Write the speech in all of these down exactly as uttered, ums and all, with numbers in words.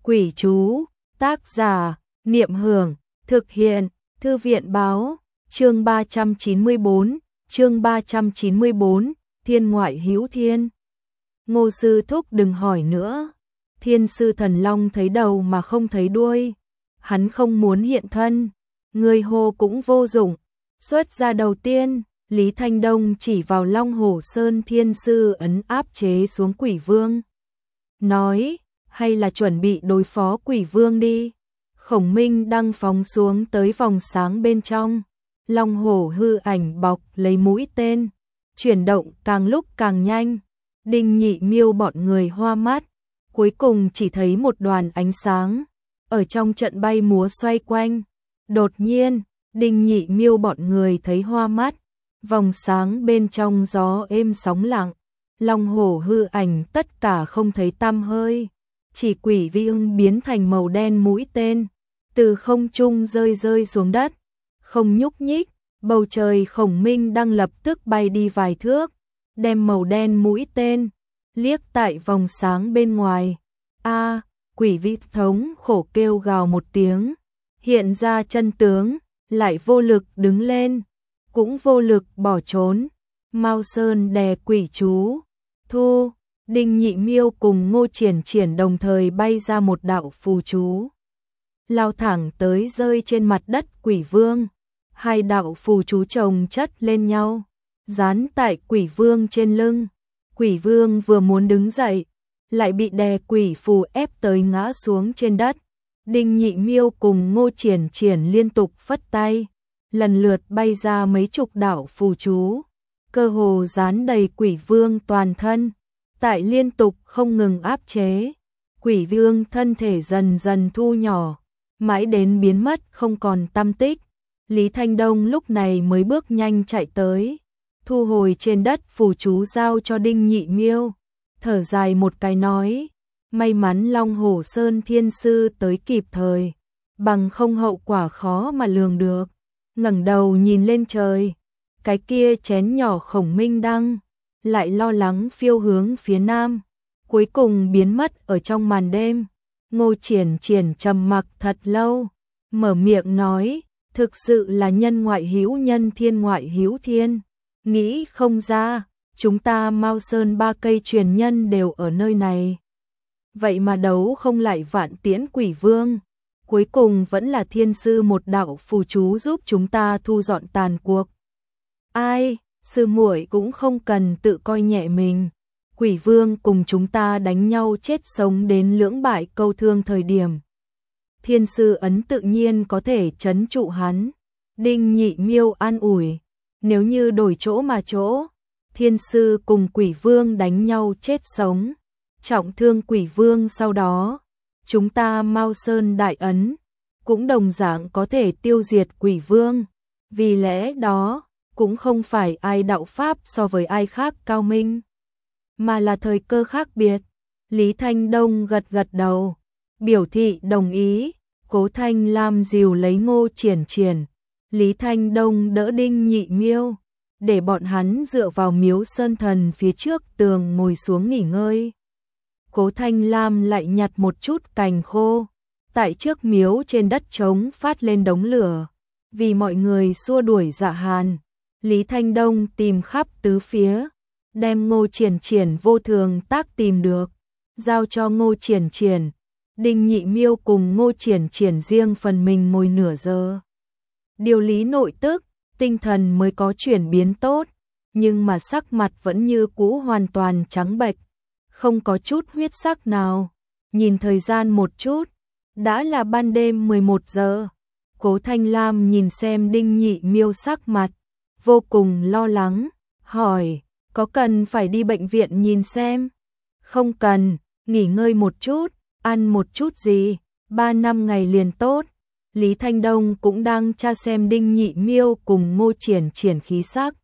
Quỷ chú, tác giả, Niệm Hưởng, thực hiện, Thư viện Báo, chương ba trăm chín mươi bốn, chương ba trăm chín mươi bốn, Thiên ngoại hữu thiên. Ngô sư thúc đừng hỏi nữa. Thiên sư thần long thấy đầu mà không thấy đuôi. Hắn không muốn hiện thân, người hô cũng vô dụng. Xuất ra đầu tiên, Lý Thanh Đông chỉ vào Long Hổ Sơn thiên sư ấn áp chế xuống quỷ vương. Nói, hay là chuẩn bị đối phó quỷ vương đi. Khổng Minh đang phóng xuống tới vòng sáng bên trong. Long hổ hư ảnh bọc lấy mũi tên, chuyển động càng lúc càng nhanh. Đinh Nhị Miêu bọn người hoa mắt, cuối cùng chỉ thấy một đoàn ánh sáng ở trong trận bay múa xoay quanh. Đột nhiên, Đinh Nhị Miêu bọn người thấy hoa mắt, vòng sáng bên trong gió êm sóng lặng, long hổ hư ảnh tất cả không thấy tăm hơi, chỉ quỷ vương biến thành màu đen mũi tên, từ không trung rơi rơi xuống đất, không nhúc nhích. Bầu trời Khổng Minh đang lập tức bay đi vài thước, đem màu đen mũi tên liếc tại vòng sáng bên ngoài. A, quỷ vi thống khổ kêu gào một tiếng, hiện ra chân tướng, lại vô lực đứng lên, cũng vô lực bỏ trốn. Mao Sơn đè quỷ chú, thu. Đinh Nhị Miêu cùng Ngô Triển Triển đồng thời bay ra một đạo phù chú, lao thẳng tới rơi trên mặt đất quỷ vương. Hai đạo phù chú chồng chất lên nhau, dán tại quỷ vương trên lưng. Quỷ vương vừa muốn đứng dậy, lại bị đè quỷ phù ép tới ngã xuống trên đất. Đinh Nhị Miêu cùng Ngô Triển Triển liên tục phất tay, lần lượt bay ra mấy chục đạo phù chú, cơ hồ dán đầy quỷ vương toàn thân. Tại liên tục không ngừng áp chế, quỷ vương thân thể dần dần thu nhỏ, mãi đến biến mất không còn tăm tích. Lý Thanh Đông lúc này mới bước nhanh chạy tới, thu hồi trên đất phù chú giao cho Đinh Nhị Miêu, thở dài một cái nói, may mắn Long Hổ Sơn thiên sư tới kịp thời, bằng không hậu quả khó mà lường được. Ngẩng đầu nhìn lên trời, cái kia chén nhỏ Khổng Minh đăng lại lo lắng phiêu hướng phía nam, cuối cùng biến mất ở trong màn đêm. Ngô Triển Triển trầm mặc thật lâu, mở miệng nói, thực sự là nhân ngoại hữu nhân thiên ngoại hữu thiên, nghĩ không ra, chúng ta Mao Sơn ba cây truyền nhân đều ở nơi này. Vậy mà đấu không lại Vạn Tiễn quỷ vương, cuối cùng vẫn là thiên sư một đạo phù chú giúp chúng ta thu dọn tàn cuộc. Ai, sư muội cũng không cần tự coi nhẹ mình, quỷ vương cùng chúng ta đánh nhau chết sống đến lưỡng bại câu thương thời điểm, thiên sư ấn tự nhiên có thể trấn trụ hắn. Đinh Nhị Miêu an ủi, nếu như đổi chỗ mà chỗ, thiên sư cùng quỷ vương đánh nhau chết sống, trọng thương quỷ vương, sau đó chúng ta Mao Sơn đại ấn cũng đồng dạng có thể tiêu diệt quỷ vương. Vì lẽ đó cũng không phải ai đạo pháp so với ai khác cao minh, mà là thời cơ khác biệt. Lý Thanh Đông gật gật đầu, biểu thị đồng ý. Cố Thanh Lam dìu lấy Ngô Triển Triển, Lý Thanh Đông đỡ Đinh Nhị Miêu, để bọn hắn dựa vào miếu sơn thần phía trước tường ngồi xuống nghỉ ngơi. Cố Thanh Lam lại nhặt một chút cành khô, tại trước miếu trên đất trống phát lên đống lửa, vì mọi người xua đuổi dạ hàn. Lý Thanh Đông tìm khắp tứ phía, đem Ngô Triển Triển vô thường tác tìm được, giao cho Ngô Triển Triển. Đinh Nhị Miêu cùng Ngô Triển Triển riêng phần mình ngồi nửa giờ, điều lý nội tức, tinh thần mới có chuyển biến tốt, nhưng mà sắc mặt vẫn như cũ hoàn toàn trắng bệch, không có chút huyết sắc nào. Nhìn thời gian một chút, đã là ban đêm mười một giờ. Cố Thanh Lam nhìn xem Đinh Nhị Miêu sắc mặt vô cùng lo lắng, hỏi, có cần phải đi bệnh viện nhìn xem? Không cần, nghỉ ngơi một chút, ăn một chút gì, ba năm ngày liền tốt. Lý Thanh Đông cũng đang tra xem Đinh Nhị Miêu cùng Ngô Triển Triển khí sắc,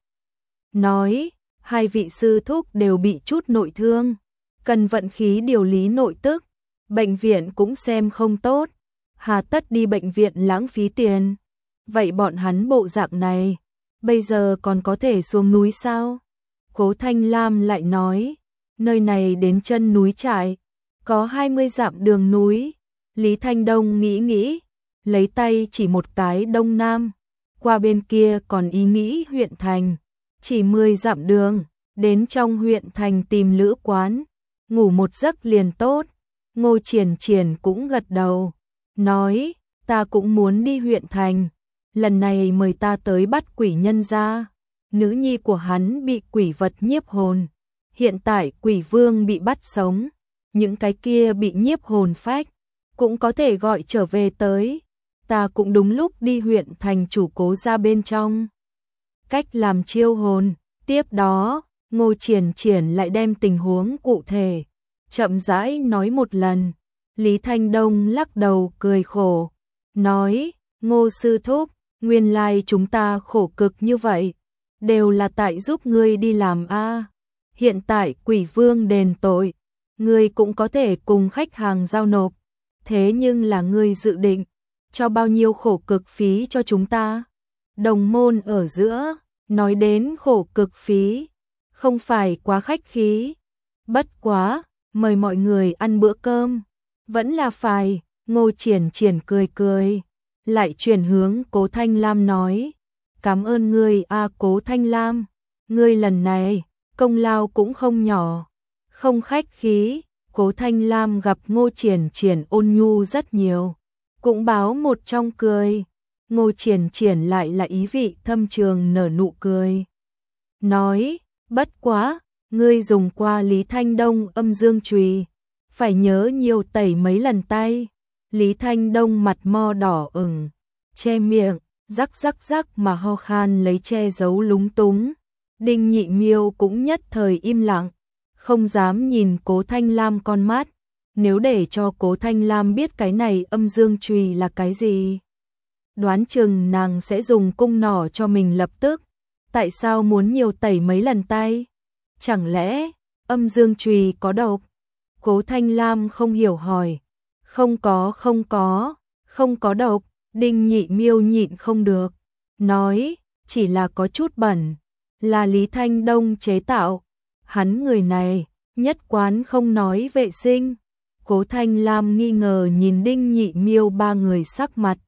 nói, hai vị sư thúc đều bị chút nội thương, cần vận khí điều lý nội tức, bệnh viện cũng xem không tốt, hà tất đi bệnh viện lãng phí tiền. Vậy bọn hắn bộ dạng này, bây giờ còn có thể xuống núi sao? Cố Thanh Lam lại nói, nơi này đến chân núi trại, có hai mươi dặm đường núi, Lý Thanh Đông nghĩ nghĩ, lấy tay chỉ một cái đông nam, qua bên kia còn ý nghĩ huyện thành, chỉ mười dặm đường, đến trong huyện thành tìm lữ quán, ngủ một giấc liền tốt. Ngô Triển Triển cũng gật đầu, nói, ta cũng muốn đi huyện thành, lần này mời ta tới bắt quỷ nhân ra. Nữ nhi của hắn bị quỷ vật nhiếp hồn, hiện tại quỷ vương bị bắt sống, những cái kia bị nhiếp hồn phách, cũng có thể gọi trở về tới. Ta cũng đúng lúc đi huyện thành chủ cố ra bên trong. Cách làm chiêu hồn, tiếp đó, Ngô Triển Triển lại đem tình huống cụ thể, chậm rãi nói một lần. Lý Thanh Đông lắc đầu cười khổ, nói, Ngô sư thúc, nguyên lai chúng ta khổ cực như vậy, đều là tại giúp ngươi đi làm a. Hiện tại quỷ vương đền tội, ngươi cũng có thể cùng khách hàng giao nộp, thế nhưng là ngươi dự định cho bao nhiêu khổ cực phí cho chúng ta? Đồng môn ở giữa, nói đến khổ cực phí, không phải quá khách khí. Bất quá, mời mọi người ăn bữa cơm, vẫn là phải. Ngô Triển Triển cười cười, lại chuyển hướng Cố Thanh Lam nói, cảm ơn ngươi a Cố Thanh Lam, ngươi lần này, công lao cũng không nhỏ, không khách khí. Cố Thanh Lam gặp Ngô Triển Triển ôn nhu rất nhiều, cũng báo một trong cười. Ngô Triển Triển lại là ý vị thâm trường nở nụ cười, nói, bất quá, ngươi dùng qua Lý Thanh Đông âm dương chùy, phải nhớ nhiều tẩy mấy lần tay. Lý Thanh Đông mặt mo đỏ ửng, che miệng, rắc rắc rắc mà ho khan lấy che giấu lúng túng. Đinh Nhị Miêu cũng nhất thời im lặng, không dám nhìn Cố Thanh Lam con mắt. Nếu để cho Cố Thanh Lam biết cái này âm dương chùy là cái gì, đoán chừng nàng sẽ dùng cung nỏ cho mình lập tức. Tại sao muốn nhiều tẩy mấy lần tay? Chẳng lẽ âm dương chùy có độc? Cố Thanh Lam không hiểu hỏi. Không có, không có, không có độc. Đinh Nhị Miêu nhịn không được, nói, chỉ là có chút bẩn, là Lý Thanh Đông chế tạo. Hắn người này, nhất quán không nói vệ sinh. Cố Thanh Lam nghi ngờ nhìn Đinh Nhị Miêu ba người sắc mặt,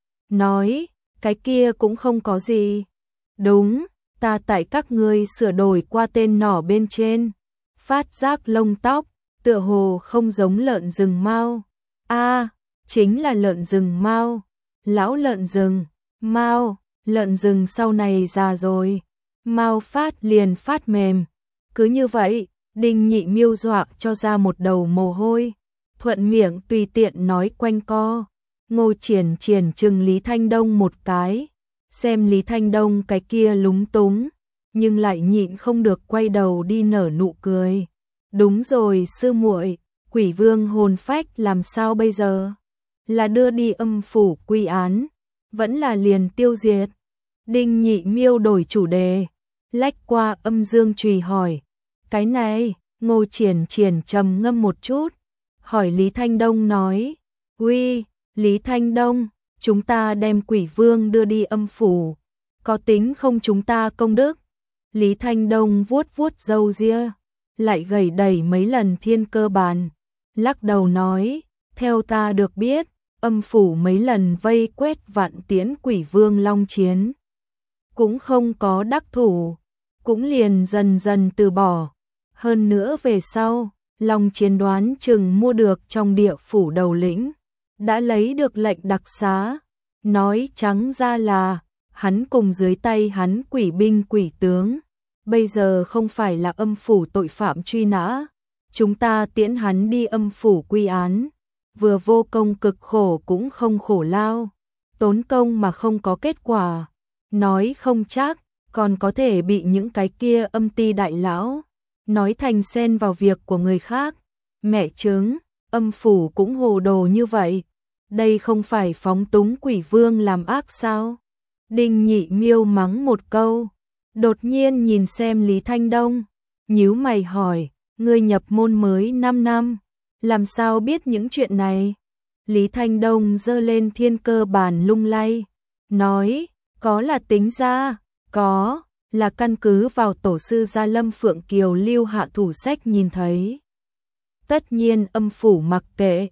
nói, cái kia cũng không có gì. Đúng, ta tại các ngươi sửa đổi qua tên nỏ bên trên, phát giác lông tóc, tựa hồ không giống lợn rừng mao. A, chính là lợn rừng mao, lão lợn rừng, mao, lợn rừng sau này già rồi, mao phát liền phát mềm. Cứ như vậy, Đinh Nhị Miêu dọa cho ra một đầu mồ hôi, thuận miệng tùy tiện nói quanh co. Ngô Triển Triển chừng Lý Thanh Đông một cái, xem Lý Thanh Đông cái kia lúng túng, nhưng lại nhịn không được quay đầu đi nở nụ cười. Đúng rồi sư muội, quỷ vương hồn phách làm sao bây giờ? Là đưa đi âm phủ quy án, vẫn là liền tiêu diệt? Đinh Nhị Miêu đổi chủ đề, lách qua âm dương chùy hỏi. Cái này, Ngô Triển Triển trầm ngâm một chút, hỏi Lý Thanh Đông nói, uy, Lý Thanh Đông, chúng ta đem quỷ vương đưa đi âm phủ, có tính không chúng ta công đức? Lý Thanh Đông vuốt vuốt râu ria, lại gầy đẩy mấy lần thiên cơ bàn, lắc đầu nói, theo ta được biết, âm phủ mấy lần vây quét vạn tiễn quỷ vương long chiến, cũng không có đắc thủ, cũng liền dần dần từ bỏ. Hơn nữa về sau, long chiến đoán chừng mua được trong địa phủ đầu lĩnh, đã lấy được lệnh đặc xá, nói trắng ra là, hắn cùng dưới tay hắn quỷ binh quỷ tướng, bây giờ không phải là âm phủ tội phạm truy nã, chúng ta tiễn hắn đi âm phủ quy án, vừa vô công cực khổ cũng không khổ lao, tốn công mà không có kết quả, nói không chắc, còn có thể bị những cái kia âm ty đại lão, nói thành xen vào việc của người khác. Mẹ chứng, âm phủ cũng hồ đồ như vậy, đây không phải phóng túng quỷ vương làm ác sao? Đinh Nhị Miêu mắng một câu, đột nhiên nhìn xem Lý Thanh Đông, nhíu mày hỏi, ngươi nhập môn mới năm năm, làm sao biết những chuyện này? Lý Thanh Đông giơ lên thiên cơ bàn lung lay, nói, có là tính ra, có, là căn cứ vào tổ sư Gia Lâm Phượng Kiều lưu hạ thủ sách nhìn thấy. Tất nhiên âm phủ mặc kệ,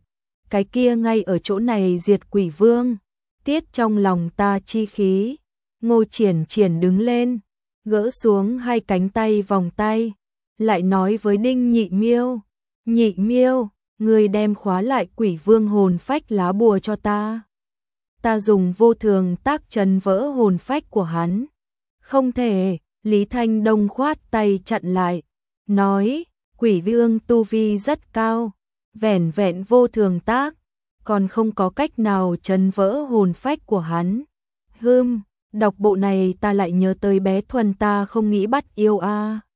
cái kia ngay ở chỗ này diệt quỷ vương, tiết trong lòng ta chi khí. Ngô Triển Triển đứng lên, gỡ xuống hai cánh tay vòng tay, lại nói với Đinh Nhị Miêu, Nhị Miêu, người đem khóa lại quỷ vương hồn phách lá bùa cho ta. Ta dùng vô thường tác trấn vỡ hồn phách của hắn. Không thể, Lý Thanh Đông khoát tay chặn lại, nói, quỷ vương tu vi rất cao, vẻn vẹn vô thường tác, còn không có cách nào trấn vỡ hồn phách của hắn. Hừm, đọc bộ này ta lại nhớ tới bé Thuần ta không nghĩ bắt yêu a.